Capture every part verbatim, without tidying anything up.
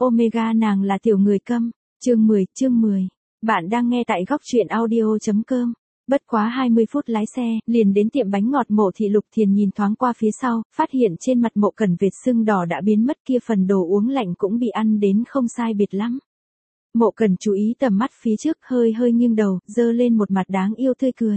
Omega nàng là tiểu người câm. Chương mười, chương mười. Bạn đang nghe tại góc truyện audio.com. Bất quá hai mươi phút lái xe, liền đến tiệm bánh ngọt Mộ Thị. Lục Thiền nhìn thoáng qua phía sau, phát hiện trên mặt Mộ Cẩn vệt sưng đỏ đã biến mất, kia phần đồ uống lạnh cũng bị ăn đến không sai biệt lắm. Mộ Cẩn chú ý tầm mắt phía trước, hơi hơi nghiêng đầu, giơ lên một mặt đáng yêu tươi cười.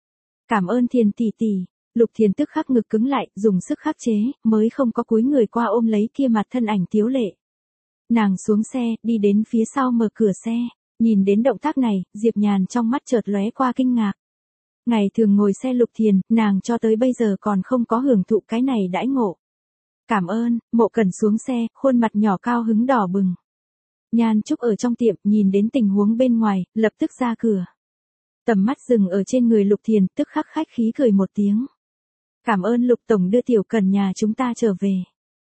Cảm ơn Thiền tỷ tỷ. Lục Thiền tức khắc ngực cứng lại, dùng sức khắc chế, mới không có cúi người qua ôm lấy kia mặt thân ảnh tiếu lệ. Nàng xuống xe, đi đến phía sau mở cửa xe, nhìn đến động tác này, Diệp Nhàn trong mắt chợt lóe qua kinh ngạc. Ngày thường ngồi xe Lục Thiền, nàng cho tới bây giờ còn không có hưởng thụ cái này đãi ngộ. Cảm ơn. Mộ Cẩn xuống xe, khuôn mặt nhỏ cao hứng đỏ bừng. Nhan Trúc ở trong tiệm, nhìn đến tình huống bên ngoài, lập tức ra cửa. Tầm mắt dừng ở trên người Lục Thiền, tức khắc khách khí cười một tiếng. Cảm ơn Lục Tổng đưa Tiểu Cẩn nhà chúng ta trở về.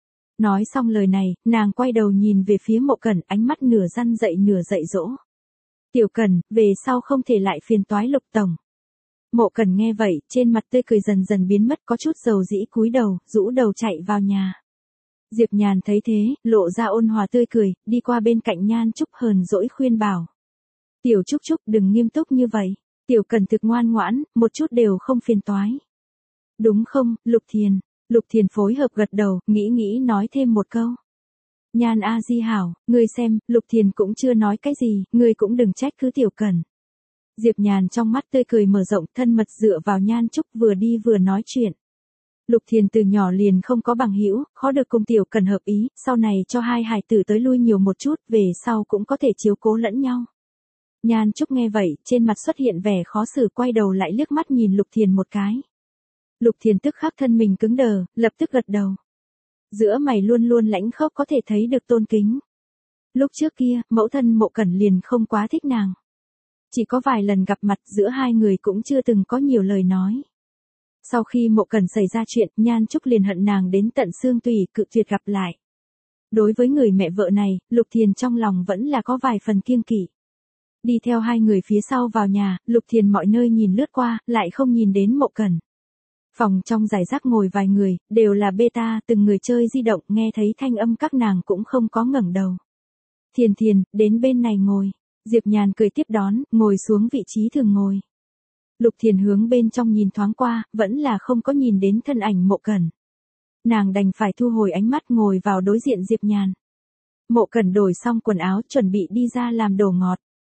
Nói xong lời này, nàng quay đầu nhìn về phía Mộ Cẩn, ánh mắt nửa răn dậy nửa dạy dỗ. Tiểu Cẩn, về sau không thể lại phiền toái Lục Tổng. Mộ Cẩn nghe vậy, trên mặt tươi cười dần dần biến mất, có chút dầu dĩ cúi đầu, rũ đầu chạy vào nhà. Diệp Nhàn thấy thế, lộ ra ôn hòa tươi cười, đi qua bên cạnh Nhan Trúc hờn dỗi khuyên bảo. Tiểu Trúc Trúc đừng nghiêm túc như vậy, Tiểu Cẩn thực ngoan ngoãn, một chút đều không phiền toái. Đúng không, Lục Thiền? Lục Thiền phối hợp gật đầu, nghĩ nghĩ nói thêm một câu. Nhan A Di hảo, ngươi xem, Lục Thiền cũng chưa nói cái gì, ngươi cũng đừng trách cứ Tiểu Cẩn. Diệp Nhàn trong mắt tươi cười mở rộng, thân mật dựa vào Nhan Trúc vừa đi vừa nói chuyện. Lục Thiền từ nhỏ liền không có bằng hữu, khó được cùng Tiểu Cẩn hợp ý, sau này cho hai hài tử tới lui nhiều một chút, về sau cũng có thể chiếu cố lẫn nhau. Nhan Trúc nghe vậy, trên mặt xuất hiện vẻ khó xử, quay đầu lại liếc mắt nhìn Lục Thiền một cái. Lục Thiền tức khắc thân mình cứng đờ, lập tức gật đầu. Giữa mày luôn luôn lãnh khốc, có thể thấy được tôn kính. Lúc trước kia, mẫu thân Mộ Cẩn liền không quá thích nàng. Chỉ có vài lần gặp mặt, giữa hai người cũng chưa từng có nhiều lời nói. Sau khi Mộ Cẩn xảy ra chuyện, Nhan Trúc liền hận nàng đến tận xương tủy, cự tuyệt gặp lại. Đối với người mẹ vợ này, Lục Thiền trong lòng vẫn là có vài phần kiêng kỵ. Đi theo hai người phía sau vào nhà, Lục Thiền mọi nơi nhìn lướt qua, lại không nhìn đến Mộ Cẩn. Phòng trong giải rác ngồi vài người, đều là beta, từng người chơi di động, nghe thấy thanh âm các nàng cũng không có ngẩng đầu. Thiền Thiền, đến bên này ngồi. Diệp Nhàn cười tiếp đón, ngồi xuống vị trí thường ngồi. Lục Thiền hướng bên trong nhìn thoáng qua, vẫn là không có nhìn đến thân ảnh Mộ Cẩn. Nàng đành phải thu hồi ánh mắt, ngồi vào đối diện Diệp Nhàn. Mộ Cẩn đổi xong quần áo, chuẩn bị đi ra làm đồ ngọt.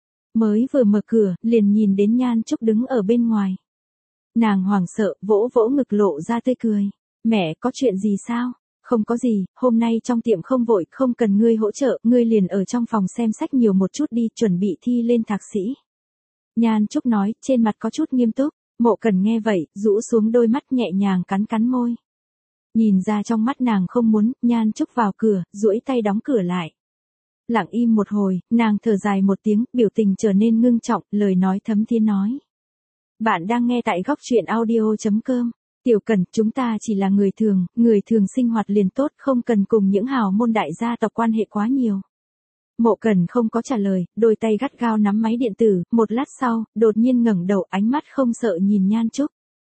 Mới vừa mở cửa, liền nhìn đến Nhan Trúc đứng ở bên ngoài. Nàng hoảng sợ, vỗ vỗ ngực lộ ra tươi cười. Mẹ, có chuyện gì sao? Không có gì, hôm nay trong tiệm không vội, không cần ngươi hỗ trợ, ngươi liền ở trong phòng xem sách nhiều một chút đi, chuẩn bị thi lên thạc sĩ. Nhan Trúc nói, trên mặt có chút nghiêm túc. Mộ Cẩn nghe vậy, rũ xuống đôi mắt, nhẹ nhàng cắn cắn môi. Nhìn ra trong mắt nàng không muốn, Nhan Trúc vào cửa, duỗi tay đóng cửa lại. Lặng im một hồi, nàng thở dài một tiếng, biểu tình trở nên ngưng trọng, lời nói thấm thía nói. Bạn đang nghe tại góc truyện audio.com. Tiểu Cẩn, chúng ta chỉ là người thường, người thường sinh hoạt liền tốt, không cần cùng những hào môn đại gia tộc quan hệ quá nhiều. Mộ Cẩn không có trả lời, đôi tay gắt gao nắm máy điện tử, một lát sau, đột nhiên ngẩng đầu, ánh mắt không sợ nhìn Nhan Trúc.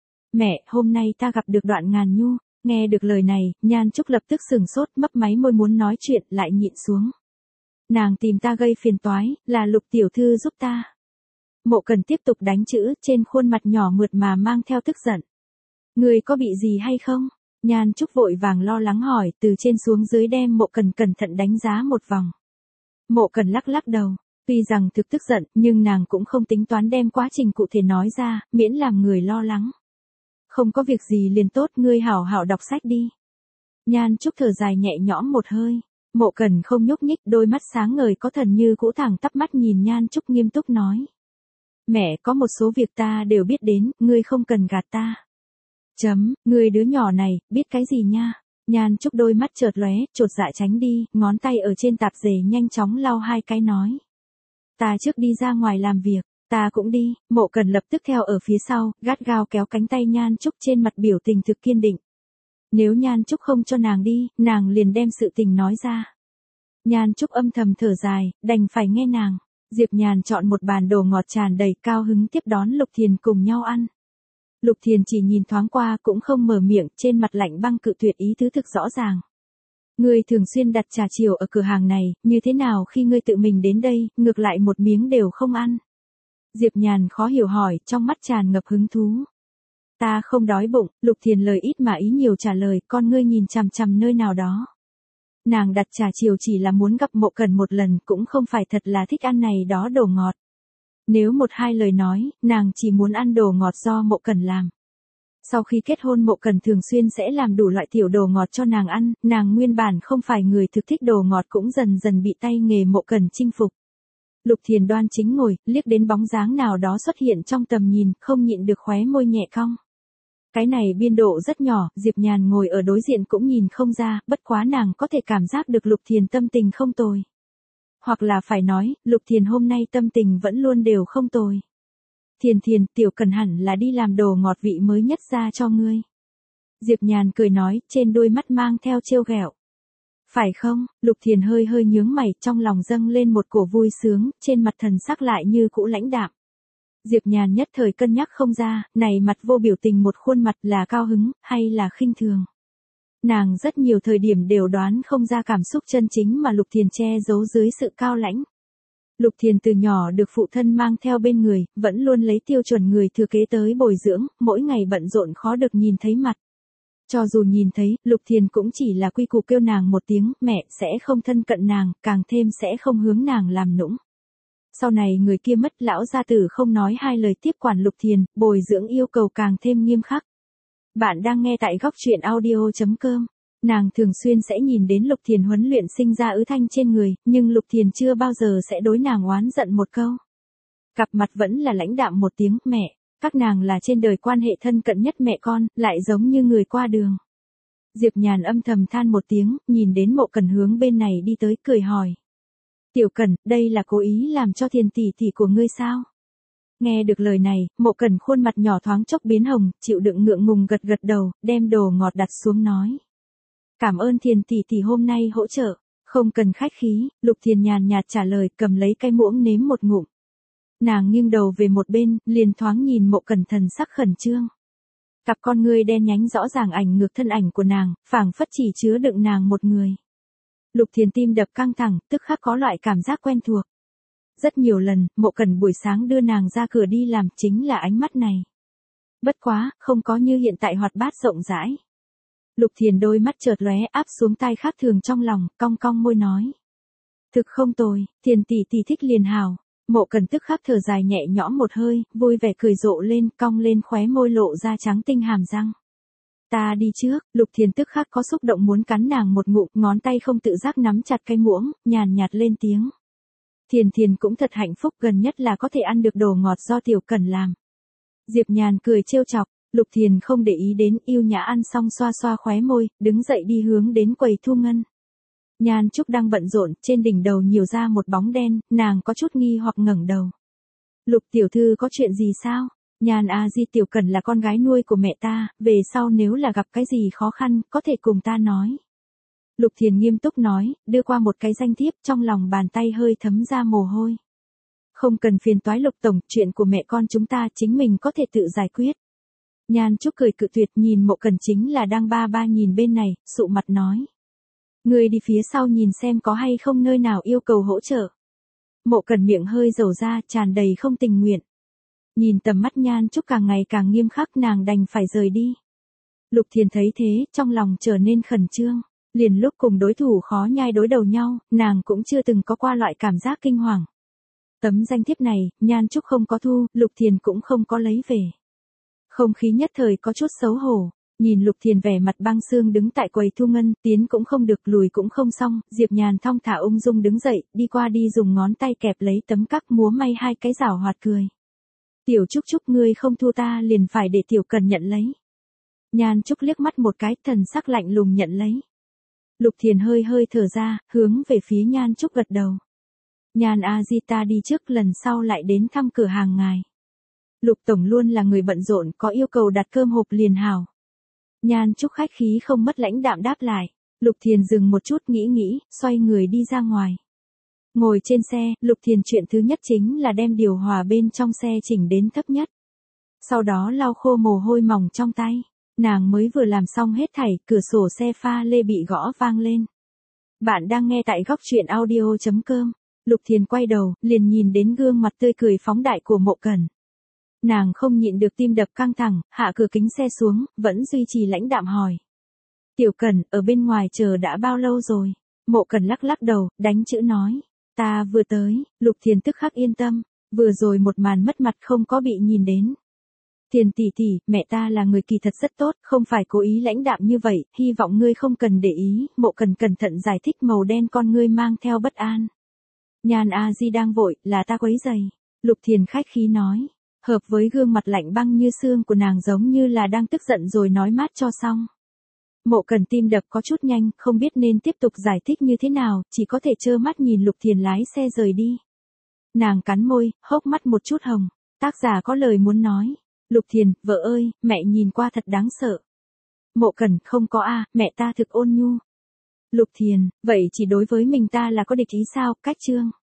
Mẹ, hôm nay ta gặp được Đoạn Ngàn Nhu. Nghe được lời này, Nhan Trúc lập tức sừng sốt, mấp máy môi muốn nói chuyện, lại nhịn xuống. Nàng tìm ta gây phiền toái, là Lục tiểu thư giúp ta. Mộ Cẩn tiếp tục đánh chữ, trên khuôn mặt nhỏ mượt mà mang theo tức giận. Người có bị gì hay không? Nhan Trúc vội vàng lo lắng hỏi, từ trên xuống dưới đem Mộ Cẩn cẩn thận đánh giá một vòng. Mộ Cẩn lắc lắc đầu, tuy rằng thực tức giận, nhưng nàng cũng không tính toán đem quá trình cụ thể nói ra, miễn làm người lo lắng. Không có việc gì liền tốt, ngươi hảo hảo đọc sách đi. Nhan Trúc thở dài nhẹ nhõm một hơi. Mộ Cẩn không nhúc nhích, đôi mắt sáng ngời có thần như cũ thẳng tắp mắt nhìn Nhan Trúc nghiêm túc nói. Mẹ, có một số việc ta đều biết đến, ngươi không cần gạt ta. Chấm, ngươi đứa nhỏ này, biết cái gì nha? Nhan Trúc đôi mắt chợt lóe, chột dạ tránh đi, ngón tay ở trên tạp dề nhanh chóng lau hai cái nói. Ta trước đi ra ngoài làm việc, ta cũng đi. Mộ Cẩn lập tức theo ở phía sau, gắt gao kéo cánh tay Nhan Trúc, trên mặt biểu tình thực kiên định. Nếu Nhan Trúc không cho nàng đi, nàng liền đem sự tình nói ra. Nhan Trúc âm thầm thở dài, đành phải nghe nàng. Diệp Nhàn chọn một bàn đồ ngọt tràn đầy, cao hứng tiếp đón Lục Thiền cùng nhau ăn. Lục Thiền chỉ nhìn thoáng qua cũng không mở miệng, trên mặt lạnh băng cự tuyệt ý tứ thực rõ ràng. Ngươi thường xuyên đặt trà chiều ở cửa hàng này, như thế nào khi ngươi tự mình đến đây, ngược lại một miếng đều không ăn? Diệp Nhàn khó hiểu hỏi, trong mắt tràn ngập hứng thú. Ta không đói bụng, Lục Thiền lời ít mà ý nhiều trả lời, con ngươi nhìn chằm chằm nơi nào đó. Nàng đặt trà chiều chỉ là muốn gặp Mộ Cẩn một lần, cũng không phải thật là thích ăn này đó đồ ngọt. Nếu một hai lời nói, nàng chỉ muốn ăn đồ ngọt do Mộ Cẩn làm. Sau khi kết hôn Mộ Cẩn thường xuyên sẽ làm đủ loại tiểu đồ ngọt cho nàng ăn, nàng nguyên bản không phải người thực thích đồ ngọt cũng dần dần bị tay nghề Mộ Cẩn chinh phục. Lục Thiền đoan chính ngồi, liếc đến bóng dáng nào đó xuất hiện trong tầm nhìn, không nhịn được khóe môi nhẹ cong. Cái này biên độ rất nhỏ, Diệp Nhàn ngồi ở đối diện cũng nhìn không ra, bất quá nàng có thể cảm giác được Lục Thiền tâm tình không tồi. Hoặc là phải nói, Lục Thiền hôm nay tâm tình vẫn luôn đều không tồi. Thiền Thiền, Tiểu Cần hẳn là đi làm đồ ngọt vị mới nhất ra cho ngươi. Diệp Nhàn cười nói, trên đôi mắt mang theo trêu ghẹo. Phải không? Lục Thiền hơi hơi nhướng mày, trong lòng dâng lên một cổ vui sướng, trên mặt thần sắc lại như cũ lãnh đạm. Diệp Nhàn nhất thời cân nhắc không ra, này mặt vô biểu tình một khuôn mặt là cao hứng, hay là khinh thường. Nàng rất nhiều thời điểm đều đoán không ra cảm xúc chân chính mà Lục Thiền che giấu dưới sự cao lãnh. Lục Thiền từ nhỏ được phụ thân mang theo bên người, vẫn luôn lấy tiêu chuẩn người thừa kế tới bồi dưỡng, mỗi ngày bận rộn khó được nhìn thấy mặt. Cho dù nhìn thấy, Lục Thiền cũng chỉ là quy củ kêu nàng một tiếng, mẹ sẽ không thân cận nàng, càng thêm sẽ không hướng nàng làm nũng. Sau này người kia mất, lão gia tử không nói hai lời tiếp quản Lục Thiền, bồi dưỡng yêu cầu càng thêm nghiêm khắc. Bạn đang nghe tại góc truyện audio chấm com. Nàng thường xuyên sẽ nhìn đến Lục Thiền huấn luyện sinh ra ứ thanh trên người, nhưng Lục Thiền chưa bao giờ sẽ đối nàng oán giận một câu. Cặp mặt vẫn là lãnh đạm một tiếng, mẹ, các nàng là trên đời quan hệ thân cận nhất mẹ con, lại giống như người qua đường. Diệp Nhàn âm thầm than một tiếng, nhìn đến Mộ Cẩn hướng bên này đi tới, cười hỏi. Tiểu Cẩn, đây là cố ý làm cho Thiền tỷ tỷ của ngươi sao? Nghe được lời này, Mộ Cẩn khuôn mặt nhỏ thoáng chốc biến hồng, chịu đựng ngượng ngùng gật gật đầu, đem đồ ngọt đặt xuống nói. Cảm ơn Thiền tỷ tỷ hôm nay hỗ trợ, không cần khách khí, Lục Thiền nhàn nhạt trả lời, cầm lấy cái muỗng nếm một ngụm. Nàng nghiêng đầu về một bên, liền thoáng nhìn Mộ Cẩn thần sắc khẩn trương. Cặp con ngươi đen nhánh rõ ràng ảnh ngược thân ảnh của nàng, phảng phất chỉ chứa đựng nàng một người. Lục Thiền tim đập căng thẳng, tức khắc có loại cảm giác quen thuộc. Rất nhiều lần, Mộ Cẩn buổi sáng đưa nàng ra cửa đi làm chính là ánh mắt này. Bất quá, không có như hiện tại hoạt bát rộng rãi. Lục Thiền đôi mắt chợt lóe áp xuống tai khác thường trong lòng, cong cong môi nói. Thực không tồi, Thiền tỷ tỷ thích liền hào. Mộ Cẩn tức khắc thở dài nhẹ nhõm một hơi, vui vẻ cười rộ lên, cong lên khóe môi lộ ra trắng tinh hàm răng. Ta đi trước, Lục Thiền tức khắc có xúc động muốn cắn nàng một ngụm, ngón tay không tự giác nắm chặt cái muỗng, nhàn nhạt lên tiếng. Thiền Thiền cũng thật hạnh phúc, gần nhất là có thể ăn được đồ ngọt do Tiểu Cẩn làm. Diệp Nhàn cười trêu chọc, Lục Thiền không để ý đến, yêu nhã ăn xong xoa xoa khóe môi, đứng dậy đi hướng đến quầy thu ngân. Nhan Trúc đang bận rộn, trên đỉnh đầu nhiều ra một bóng đen, nàng có chút nghi hoặc ngẩng đầu. Lục tiểu thư có chuyện gì sao? Nhan a di, Tiểu Cẩn là con gái nuôi của mẹ ta, về sau nếu là gặp cái gì khó khăn, có thể cùng ta nói. Lục Thiền nghiêm túc nói, đưa qua một cái danh thiếp, trong lòng bàn tay hơi thấm ra mồ hôi. Không cần phiền toái Lục tổng, chuyện của mẹ con chúng ta chính mình có thể tự giải quyết. Nhan Trúc cười cự tuyệt, nhìn Mộ Cẩn chính là đang ba ba nhìn bên này, sụ mặt nói. Người đi phía sau nhìn xem có hay không nơi nào yêu cầu hỗ trợ. Mộ Cẩn miệng hơi dầu ra, tràn đầy không tình nguyện. Nhìn tầm mắt Nhan Trúc càng ngày càng nghiêm khắc, nàng đành phải rời đi. Lục Thiền thấy thế, trong lòng trở nên khẩn trương. Liền lúc cùng đối thủ khó nhai đối đầu nhau, nàng cũng chưa từng có qua loại cảm giác kinh hoàng. Tấm danh thiếp này, Nhan Trúc không có thu, Lục Thiền cũng không có lấy về. Không khí nhất thời có chút xấu hổ. Nhìn Lục Thiền vẻ mặt băng xương đứng tại quầy thu ngân, tiến cũng không được, lùi cũng không xong, Diệp Nhàn thong thả ung dung đứng dậy, đi qua đi dùng ngón tay kẹp lấy tấm cắc múa may hai cái giảo hoạt cười. Tiểu Trúc Trúc, ngươi không thu ta liền phải để Tiểu Cần nhận lấy. Nhan Trúc liếc mắt một cái, thần sắc lạnh lùng nhận lấy. Lục Thiền hơi hơi thở ra, hướng về phía Nhan Trúc gật đầu. Nhan a di, ta đi trước, lần sau lại đến thăm cửa hàng ngài. Lục tổng luôn là người bận rộn, có yêu cầu đặt cơm hộp liền hảo. Nhan Trúc khách khí không mất lãnh đạm đáp lại. Lục Thiền dừng một chút nghĩ nghĩ, xoay người đi ra ngoài. Ngồi trên xe, Lục Thiền chuyện thứ nhất chính là đem điều hòa bên trong xe chỉnh đến thấp nhất. Sau đó lau khô mồ hôi mỏng trong tay. Nàng mới vừa làm xong hết thảy, cửa sổ xe pha lê bị gõ vang lên. Bạn đang nghe tại góc chuyện audio chấm com. Lục Thiền quay đầu, liền nhìn đến gương mặt tươi cười phóng đại của Mộ Cẩn. Nàng không nhịn được tim đập căng thẳng, hạ cửa kính xe xuống, vẫn duy trì lãnh đạm hỏi. Tiểu Cẩn, ở bên ngoài chờ đã bao lâu rồi? Mộ Cẩn lắc lắc đầu, đánh chữ nói. Ta vừa tới. Lục Thiền tức khắc yên tâm. Vừa rồi một màn mất mặt không có bị nhìn đến. Thiền tỷ tỷ, mẹ ta là người kỳ thật rất tốt, không phải cố ý lãnh đạm như vậy, hy vọng ngươi không cần để ý. Mộ Cẩn cẩn thận giải thích, màu đen con ngươi mang theo bất an. Nhan A Di đang vội, là ta quấy rầy. Lục Thiền khách khí nói. Hợp với gương mặt lạnh băng như xương của nàng, giống như là đang tức giận rồi nói mát cho xong. Mộ Cẩn tim đập có chút nhanh, không biết nên tiếp tục giải thích như thế nào, chỉ có thể trơ mắt nhìn Lục Thiền lái xe rời đi. Nàng cắn môi, hốc mắt một chút hồng. Tác giả có lời muốn nói. Lục Thiền, vợ ơi, mẹ nhìn qua thật đáng sợ. Mộ Cẩn, không có a, mẹ ta thực ôn nhu. Lục Thiền, vậy chỉ đối với mình ta là có địch ý sao? Cách chương.